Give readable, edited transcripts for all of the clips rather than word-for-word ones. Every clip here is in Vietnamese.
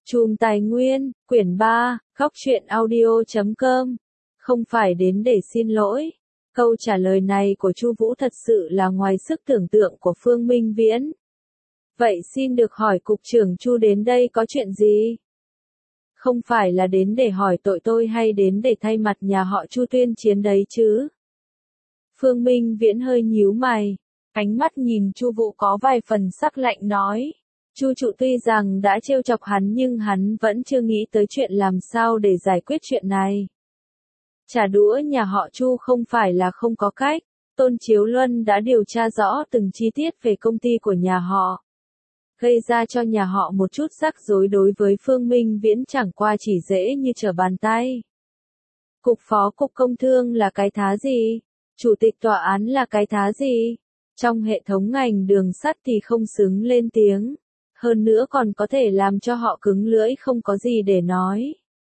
Chùm Tài Nguyên, quyển 3, góc truyện audio.com. Không phải đến để xin lỗi. Câu trả lời này của Chu Vũ thật sự là ngoài sức tưởng tượng của Phương Minh Viễn. Vậy xin được hỏi cục trưởng Chu đến đây có chuyện gì? Không phải là đến để hỏi tội tôi hay đến để thay mặt nhà họ Chu tuyên chiến đấy chứ? Phương Minh Viễn hơi nhíu mày, ánh mắt nhìn Chu Vũ có vài phần sắc lạnh nói. Chu Trụ tuy rằng đã trêu chọc hắn nhưng hắn vẫn chưa nghĩ tới chuyện làm sao để giải quyết chuyện này. Trả đũa nhà họ Chu không phải là không có cách, Tôn Chiếu Luân đã điều tra rõ từng chi tiết về công ty của nhà họ. Gây ra cho nhà họ một chút rắc rối đối với Phương Minh Viễn chẳng qua chỉ dễ như trở bàn tay. Cục phó cục công thương là cái thá gì? Chủ tịch tòa án là cái thá gì? Trong hệ thống ngành đường sắt thì không xứng lên tiếng. Hơn nữa còn có thể làm cho họ cứng lưỡi không có gì để nói.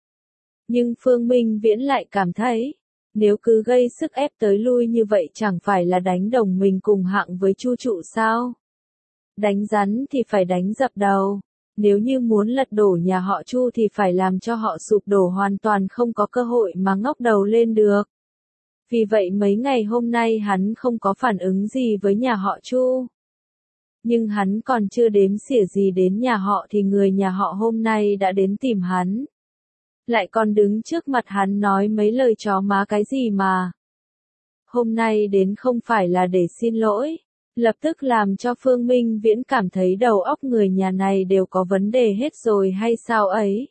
Nhưng Phương Minh Viễn lại cảm thấy, nếu cứ gây sức ép tới lui như vậy chẳng phải là đánh đồng mình cùng hạng với Chu Trụ sao? Đánh rắn thì phải đánh dập đầu. Nếu như muốn lật đổ nhà họ Chu thì phải làm cho họ sụp đổ hoàn toàn không có cơ hội mà ngóc đầu lên được. Vì vậy mấy ngày hôm nay hắn không có phản ứng gì với nhà họ Chu. Nhưng hắn còn chưa đếm xỉa gì đến nhà họ thì người nhà họ hôm nay đã đến tìm hắn. Lại còn đứng trước mặt hắn nói mấy lời chó má cái gì mà. Hôm nay đến không phải là để xin lỗi, lập tức làm cho Phương Minh Viễn cảm thấy đầu óc người nhà này đều có vấn đề hết rồi hay sao ấy.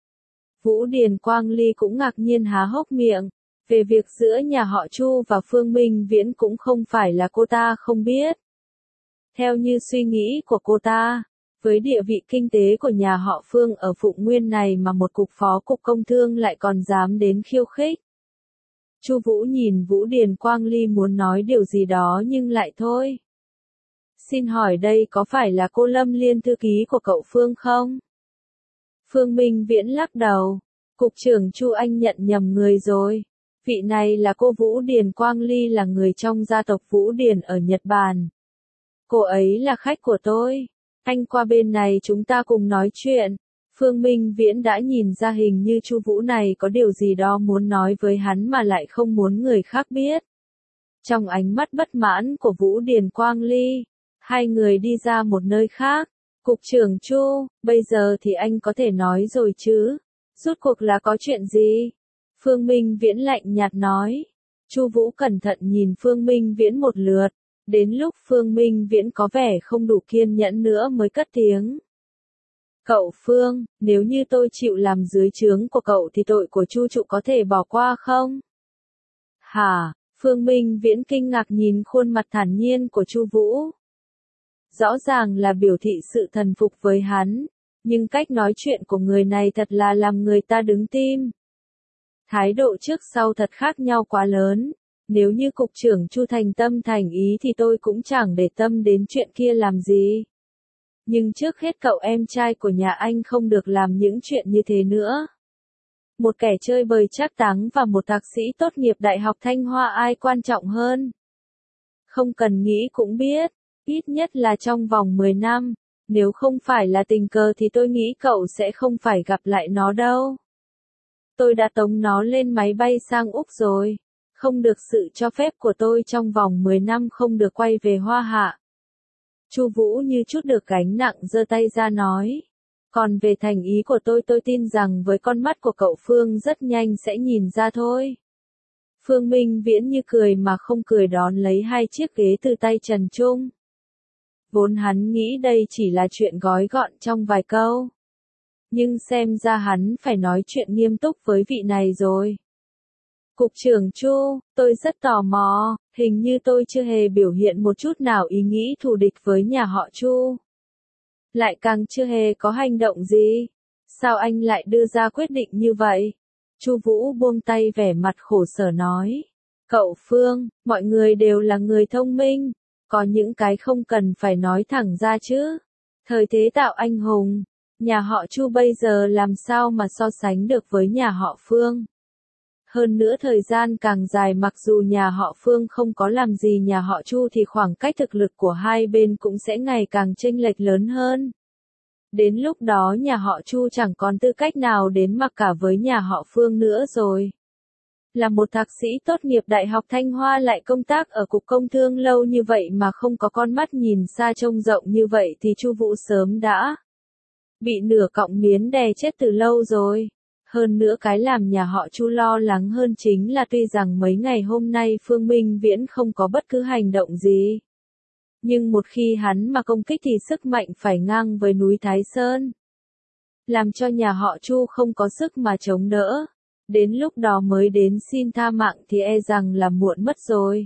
Vũ Điền Quang Ly cũng ngạc nhiên há hốc miệng, về việc giữa nhà họ Chu và Phương Minh Viễn cũng không phải là cô ta không biết. Theo như suy nghĩ của cô ta, với địa vị kinh tế của nhà họ Phương ở Phụng Nguyên này mà một cục phó cục công thương lại còn dám đến khiêu khích. Chu Vũ nhìn Vũ Điền Quang Ly muốn nói điều gì đó nhưng lại thôi. Xin hỏi đây có phải là cô Lâm Liên thư ký của cậu Phương không? Phương Minh Viễn lắc đầu. Cục trưởng Chu anh nhận nhầm người rồi. Vị này là cô Vũ Điền Quang Ly là người trong gia tộc Vũ Điền ở Nhật Bản. Cô ấy là khách của tôi. Anh qua bên này chúng ta cùng nói chuyện. Phương Minh Viễn đã nhìn ra hình như Chu Vũ này có điều gì đó muốn nói với hắn mà lại không muốn người khác biết. Trong ánh mắt bất mãn của Vũ Điền Quang Ly, hai người đi ra một nơi khác. Cục trưởng Chu, bây giờ thì anh có thể nói rồi chứ? Rốt cuộc là có chuyện gì? Phương Minh Viễn lạnh nhạt nói. Chu Vũ cẩn thận nhìn Phương Minh Viễn một lượt. Đến lúc Phương Minh Viễn có vẻ không đủ kiên nhẫn nữa mới cất tiếng. Cậu Phương, nếu như tôi chịu làm dưới trướng của cậu thì tội của Chu Trụ có thể bỏ qua không? Hả? Phương Minh Viễn kinh ngạc nhìn khuôn mặt thản nhiên của Chu Vũ. Rõ ràng là biểu thị sự thần phục với hắn, nhưng cách nói chuyện của người này thật là làm người ta đứng tim. Thái độ trước sau thật khác nhau quá lớn. Nếu như cục trưởng Chu thành tâm thành ý thì tôi cũng chẳng để tâm đến chuyện kia làm gì. Nhưng trước hết cậu em trai của nhà anh không được làm những chuyện như thế nữa. Một kẻ chơi bời trác táng và một thạc sĩ tốt nghiệp Đại học Thanh Hoa ai quan trọng hơn? Không cần nghĩ cũng biết, ít nhất là trong vòng 10 năm, nếu không phải là tình cờ thì tôi nghĩ cậu sẽ không phải gặp lại nó đâu. Tôi đã tống nó lên máy bay sang Úc rồi. Không được sự cho phép của tôi trong vòng 10 năm không được quay về Hoa Hạ. Chu Vũ như chút được gánh nặng giơ tay ra nói. Còn về thành ý của tôi tin rằng với con mắt của cậu Phương rất nhanh sẽ nhìn ra thôi. Phương Minh Viễn như cười mà không cười đón lấy hai chiếc ghế từ tay Trần Trung. Vốn hắn nghĩ đây chỉ là chuyện gói gọn trong vài câu. Nhưng xem ra hắn phải nói chuyện nghiêm túc với vị này rồi. Cục trưởng Chu, tôi rất tò mò, hình như tôi chưa hề biểu hiện một chút nào ý nghĩ thù địch với nhà họ Chu. Lại càng chưa hề có hành động gì. Sao anh lại đưa ra quyết định như vậy? Chu Vũ buông tay vẻ mặt khổ sở nói. Cậu Phương, mọi người đều là người thông minh, có những cái không cần phải nói thẳng ra chứ. Thời thế tạo anh hùng, nhà họ Chu bây giờ làm sao mà so sánh được với nhà họ Phương. Hơn nữa thời gian càng dài mặc dù nhà họ Phương không có làm gì nhà họ Chu thì khoảng cách thực lực của hai bên cũng sẽ ngày càng chênh lệch lớn hơn. Đến lúc đó nhà họ Chu chẳng còn tư cách nào đến mặc cả với nhà họ Phương nữa rồi. Là một thạc sĩ tốt nghiệp Đại học Thanh Hoa lại công tác ở Cục Công Thương lâu như vậy mà không có con mắt nhìn xa trông rộng như vậy thì Chu Vũ sớm đã bị nửa cọng miến đè chết từ lâu rồi. Hơn nữa cái làm nhà họ Chu lo lắng hơn chính là tuy rằng mấy ngày hôm nay Phương Minh Viễn không có bất cứ hành động gì. Nhưng một khi hắn mà công kích thì sức mạnh phải ngang với núi Thái Sơn. Làm cho nhà họ Chu không có sức mà chống đỡ. Đến lúc đó mới đến xin tha mạng thì e rằng là muộn mất rồi.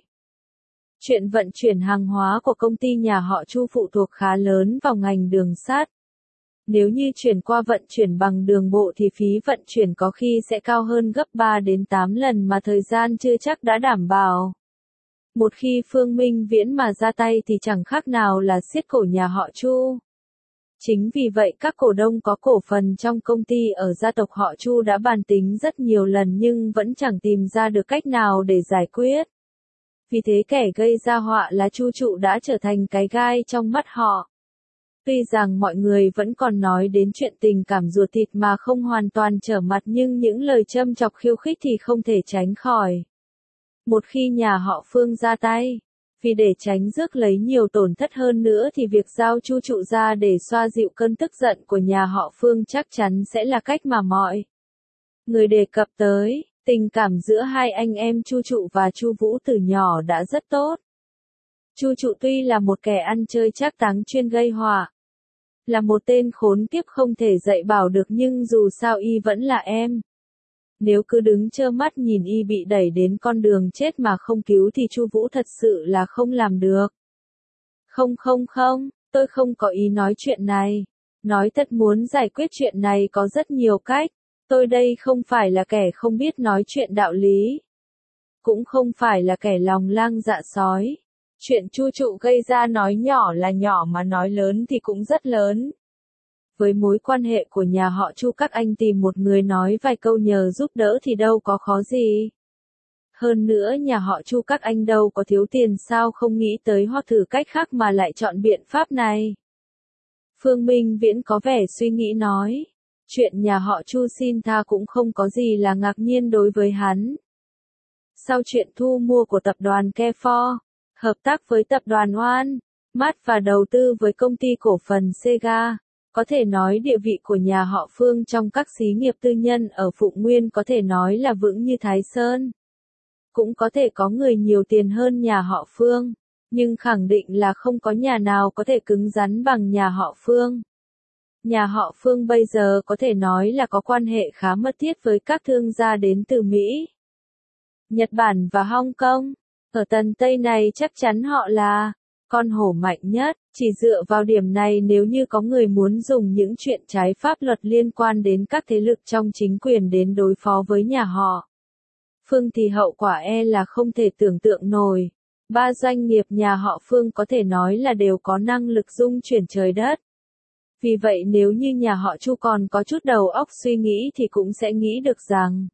Chuyện vận chuyển hàng hóa của công ty nhà họ Chu phụ thuộc khá lớn vào ngành đường sắt. Nếu như chuyển qua vận chuyển bằng đường bộ thì phí vận chuyển có khi sẽ cao hơn gấp 3 đến 8 lần mà thời gian chưa chắc đã đảm bảo. Một khi Phương Minh Viễn mà ra tay thì chẳng khác nào là siết cổ nhà họ Chu. Chính vì vậy các cổ đông có cổ phần trong công ty ở gia tộc họ Chu đã bàn tính rất nhiều lần nhưng vẫn chẳng tìm ra được cách nào để giải quyết. Vì thế kẻ gây ra họa là Chu Trụ đã trở thành cái gai trong mắt họ. Tuy rằng mọi người vẫn còn nói đến chuyện tình cảm ruột thịt mà không hoàn toàn trở mặt nhưng những lời châm chọc khiêu khích thì không thể tránh khỏi. Một khi nhà họ Phương ra tay, vì để tránh rước lấy nhiều tổn thất hơn nữa thì việc giao Chu Trụ ra để xoa dịu cơn tức giận của nhà họ Phương chắc chắn sẽ là cách mà mọi người đề cập tới. Tình cảm giữa hai anh em Chu Trụ và Chu Vũ từ nhỏ đã rất tốt. Chu Trụ tuy là một kẻ ăn chơi trác táng chuyên gây họa, là một tên khốn kiếp không thể dạy bảo được nhưng dù sao y vẫn là em. Nếu cứ đứng trơ mắt nhìn y bị đẩy đến con đường chết mà không cứu thì Chu Vũ thật sự là không làm được. Không, tôi không có ý nói chuyện này. Nói thật muốn giải quyết chuyện này có rất nhiều cách. Tôi đây không phải là kẻ không biết nói chuyện đạo lý. Cũng không phải là kẻ lòng lang dạ sói. Chuyện Chu Trụ gây ra nói nhỏ là nhỏ mà nói lớn thì cũng rất lớn. Với mối quan hệ của nhà họ Chu các anh tìm một người nói vài câu nhờ giúp đỡ thì đâu có khó gì. Hơn nữa nhà họ Chu các anh đâu có thiếu tiền sao không nghĩ tới hoặc thử cách khác mà lại chọn biện pháp này. Phương Minh Viễn có vẻ suy nghĩ nói. Chuyện nhà họ Chu xin tha cũng không có gì là ngạc nhiên đối với hắn. Sau chuyện thu mua của tập đoàn Kefor, hợp tác với tập đoàn Oan, Mart và đầu tư với công ty cổ phần Sega, có thể nói địa vị của nhà họ Phương trong các xí nghiệp tư nhân ở Phụng Nguyên có thể nói là vững như Thái Sơn. Cũng có thể có người nhiều tiền hơn nhà họ Phương, nhưng khẳng định là không có nhà nào có thể cứng rắn bằng nhà họ Phương. Nhà họ Phương bây giờ có thể nói là có quan hệ khá mật thiết với các thương gia đến từ Mỹ, Nhật Bản và Hong Kong. Ở tầng Tây này chắc chắn họ là con hổ mạnh nhất. Chỉ dựa vào điểm này nếu như có người muốn dùng những chuyện trái pháp luật liên quan đến các thế lực trong chính quyền đến đối phó với nhà họ Phương thì hậu quả e là không thể tưởng tượng nổi. Ba doanh nghiệp nhà họ Phương có thể nói là đều có năng lực dung chuyển trời đất. Vì vậy nếu như nhà họ Chu còn có chút đầu óc suy nghĩ thì cũng sẽ nghĩ được rằng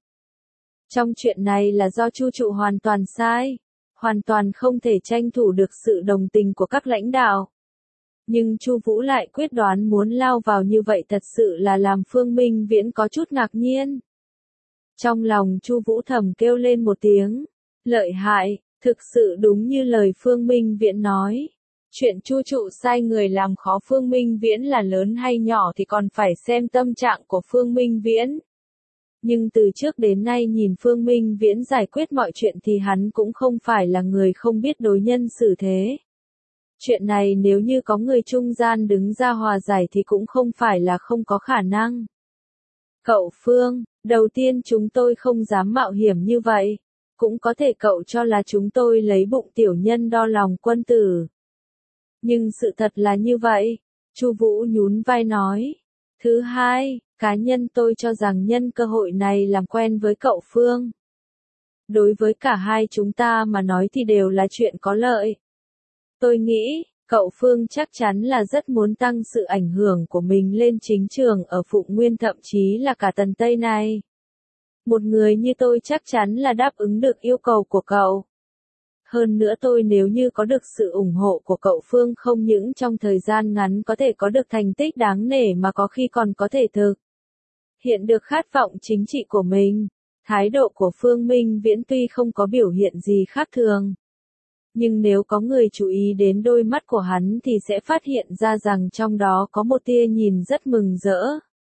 trong chuyện này là do Chu Trụ hoàn toàn sai, hoàn toàn không thể tranh thủ được sự đồng tình của các lãnh đạo. Nhưng Chu Vũ lại quyết đoán muốn lao vào như vậy thật sự là làm Phương Minh Viễn có chút ngạc nhiên. Trong lòng Chu Vũ thầm kêu lên một tiếng, lợi hại, thực sự đúng như lời Phương Minh Viễn nói. Chuyện Chu Trụ sai người làm khó Phương Minh Viễn là lớn hay nhỏ thì còn phải xem tâm trạng của Phương Minh Viễn. Nhưng từ trước đến nay nhìn Phương Minh Viễn giải quyết mọi chuyện thì hắn cũng không phải là người không biết đối nhân xử thế. Chuyện này nếu như có người trung gian đứng ra hòa giải thì cũng không phải là không có khả năng. Cậu Phương, đầu tiên chúng tôi không dám mạo hiểm như vậy. Cũng có thể cậu cho là chúng tôi lấy bụng tiểu nhân đo lòng quân tử. Nhưng sự thật là như vậy. Chu Vũ nhún vai nói. Thứ hai, cá nhân tôi cho rằng nhân cơ hội này làm quen với cậu Phương. Đối với cả hai chúng ta mà nói thì đều là chuyện có lợi. Tôi nghĩ, cậu Phương chắc chắn là rất muốn tăng sự ảnh hưởng của mình lên chính trường ở Phụng Nguyên thậm chí là cả tầng Tây này. Một người như tôi chắc chắn là đáp ứng được yêu cầu của cậu. Hơn nữa tôi nếu như có được sự ủng hộ của cậu Phương không những trong thời gian ngắn có thể có được thành tích đáng nể mà có khi còn có thể thực hiện được khát vọng chính trị của mình. Thái độ của Phương Minh Viễn tuy không có biểu hiện gì khác thường, nhưng nếu có người chú ý đến đôi mắt của hắn thì sẽ phát hiện ra rằng trong đó có một tia nhìn rất mừng rỡ.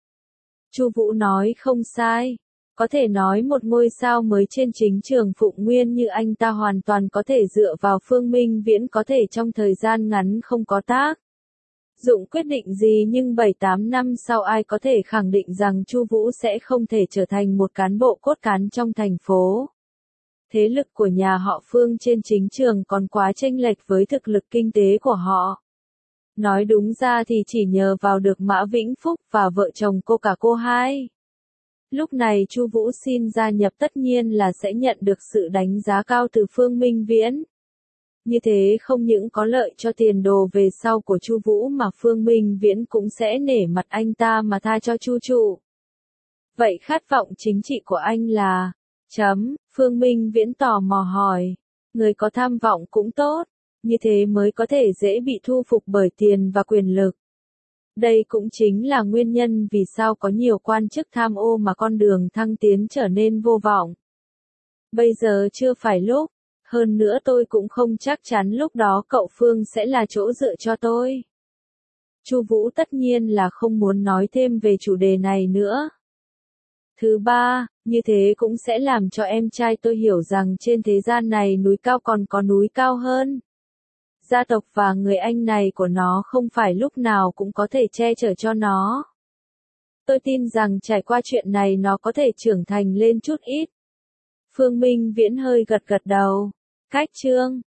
Chu Vũ nói không sai. Có thể nói một ngôi sao mới trên chính trường Phụng Nguyên như anh ta hoàn toàn có thể dựa vào Phương Minh Viễn có thể trong thời gian ngắn không có tác dụng quyết định gì, nhưng 7-8 năm sau ai có thể khẳng định rằng Chu Vũ sẽ không thể trở thành một cán bộ cốt cán trong thành phố. Thế lực của nhà họ Phương trên chính trường còn quá chênh lệch với thực lực kinh tế của họ. Nói đúng ra thì chỉ nhờ vào được Mã Vĩnh Phúc và vợ chồng cô cả cô hai. Lúc này Chu Vũ xin gia nhập tất nhiên là sẽ nhận được sự đánh giá cao từ Phương Minh Viễn. Như thế không những có lợi cho tiền đồ về sau của Chu Vũ mà Phương Minh Viễn cũng sẽ nể mặt anh ta mà tha cho Chu trụ. Vậy khát vọng chính trị của anh là? Phương Minh Viễn tò mò hỏi. Người có tham vọng cũng tốt, như thế mới có thể dễ bị thu phục bởi tiền và quyền lực. Đây cũng chính là nguyên nhân vì sao có nhiều quan chức tham ô mà con đường thăng tiến trở nên vô vọng. Bây giờ chưa phải lúc, hơn nữa tôi cũng không chắc chắn lúc đó cậu Phương sẽ là chỗ dựa cho tôi. Chu Vũ tất nhiên là không muốn nói thêm về chủ đề này nữa. Thứ ba, như thế cũng sẽ làm cho em trai tôi hiểu rằng trên thế gian này núi cao còn có núi cao hơn. Gia tộc và người anh này của nó không phải lúc nào cũng có thể che chở cho nó. Tôi tin rằng trải qua chuyện này nó có thể trưởng thành lên chút ít. Phương Minh Viễn hơi gật gật đầu. Cách chương